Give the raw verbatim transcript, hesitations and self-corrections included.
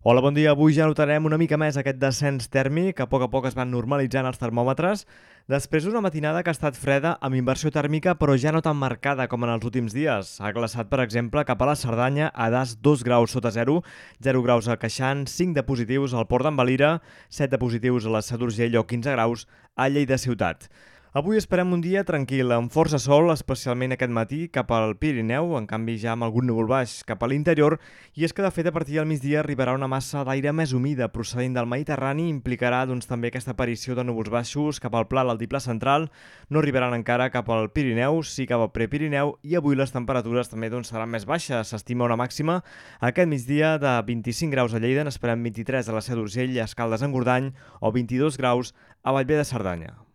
Hola, bon dia. Avui ja notarem una mica més aquest descens tèrmic. A poc a poc es van normalitzant els termòmetres. Després d'una matinada que ha estat freda amb inversió tèrmica, però ja no tan marcada com en els últims dies. Ha glaçat, per exemple, cap a la Cerdanya, a Das dos graus sota zero, zero graus a Queixant, cinc de positius al Port d'en Valira, set de positius a la Seu d'Urgell o quinze graus a Lleida ciutat. Avui esperem un dia tranquil, amb força sol, especialment aquest matí, cap al Pirineu, en canvi ja amb algun núvol baix cap a l'interior, i és que de fet a partir del migdia arribarà una massa d'aire més humida procedent del Mediterrani, implicarà doncs, també aquesta aparició de núvols baixos cap al pla, l'altiplà central, no arribaran encara cap al Pirineu, sí cap al Prepirineu, i avui les temperatures també doncs, seran més baixes, s'estima una màxima aquest migdia de vint-i-cinc graus a Lleida, n'esperem vint-i-tres a la Seu d'Urgell, a Escaldes-Engordany, o vint-i-dos graus a Bellver de Cerdanya.